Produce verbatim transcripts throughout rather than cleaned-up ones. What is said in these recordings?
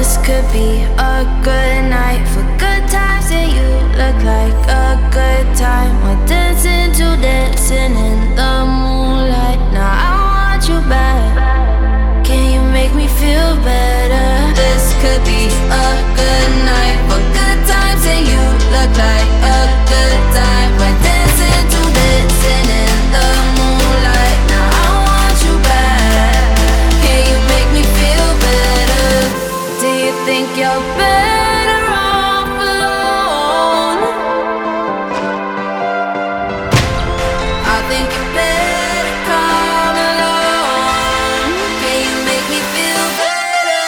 This could be a good night for good times, and you look like a good time. We're dancing to dancing in the moonlight. Now I want you back. Can you make me feel better? This could be a good night for good times, and you look like a good time. We're dancing to dancing in the moonlight. Now I want you back. Can you make me feel better? Do you think you're better off alone? I think you better come along. Can you make me feel better?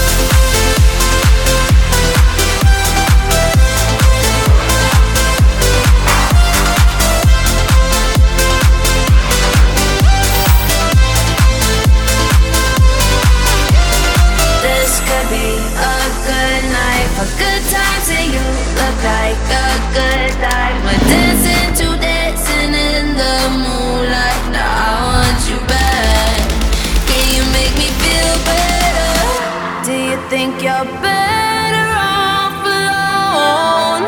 This could be a good night for good times, and you look like a good time. We're dancing to dancing in the moonlight. Now I want you back. Can you make me feel better? Do you think you're better off alone?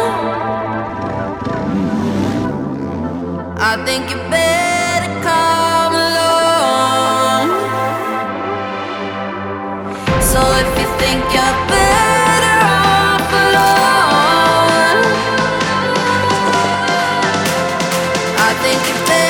I think you better come along. So if you think you're better off alone, I think you better